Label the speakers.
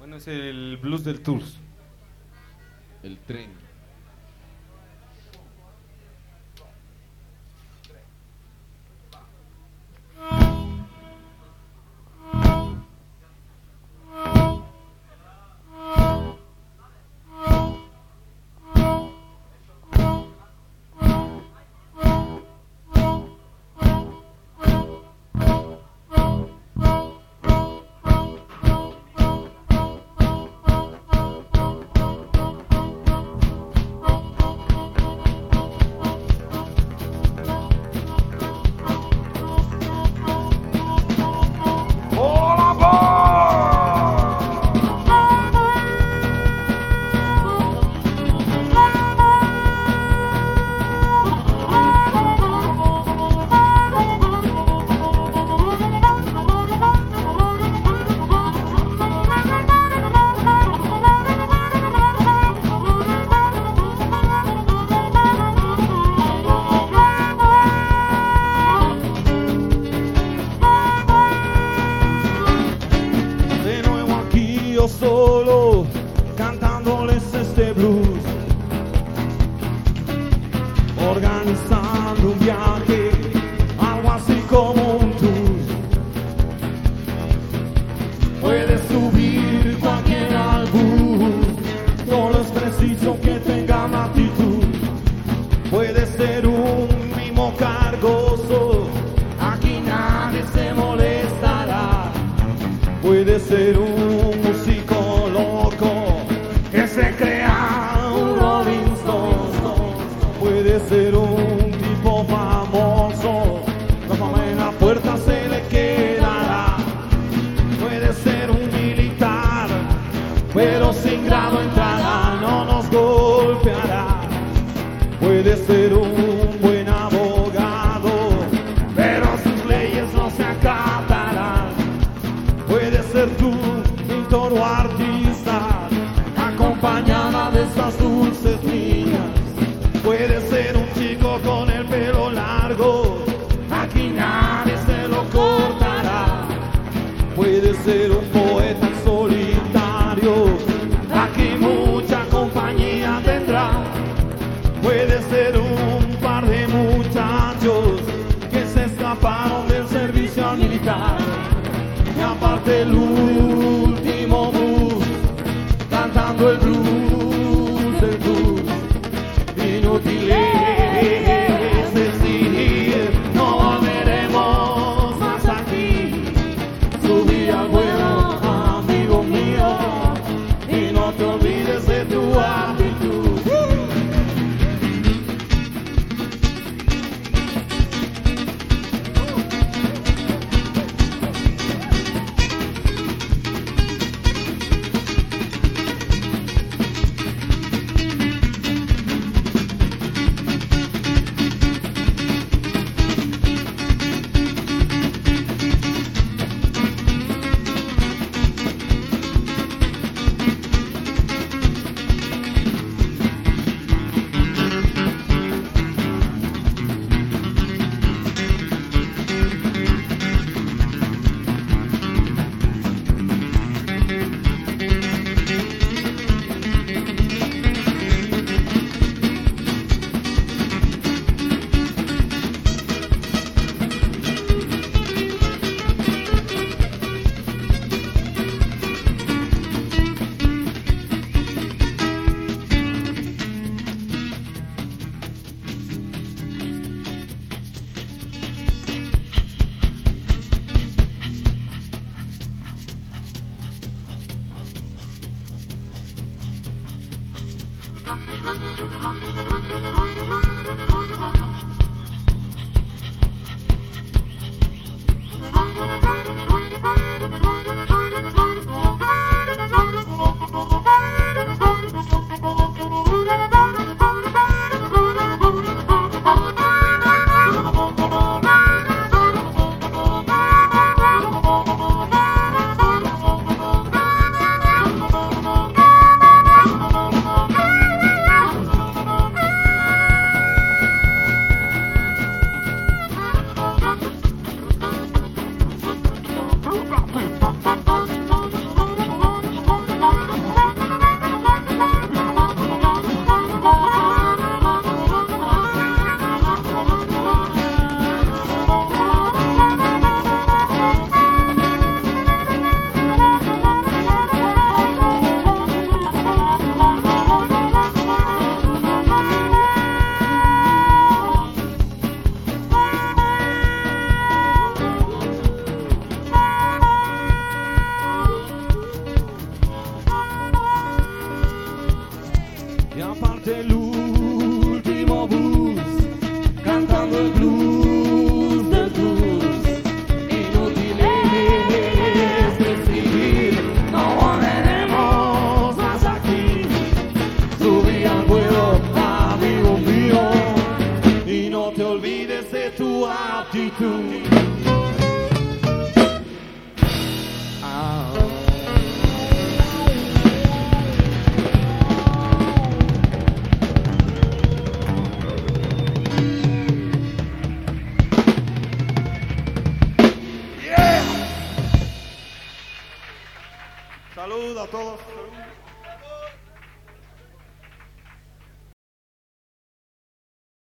Speaker 1: Bueno, es el blues del Tours.
Speaker 2: El tren.
Speaker 3: Solo cantándoles este blues, organizando un viaje, algo así como un tour. Puedes subir cualquier albur, solo es preciso que tengan actitud. Puede ser un mimo cargoso, aquí nadie se molestará. Puede ser un músico loco que se crea un Rolling Stone. Puede ser un tipo famoso, la fama en la puerta se le quedará. Puede ser un militar, pero sin grado entrará, no nos golpeará. Puede ser un buen abogado, pero sus leyes no se acatarán. Puede ser tú, pintor o artista, acompañada de esas dulces niñas. Puede ser un chico con el pelo largo, aquí nadie se lo cortará. Puede ser un poeta en solitario, aquí mucha compañía tendrá. Puede ser un par de muchachos que se escaparon del servicio militar. Y aparte el último bus, cantando el blues, el blues. Inútil es decir, no volveremos más aquí. Subí al vuelo, amigo mío, y no te olvides de tu actitud. el último bus, cantando el blues del blues. Inútil es decir, no volveremos más aquí. Subí al vuelo, amigo mío, y no te olvides de tu actitud. Saludos a todos.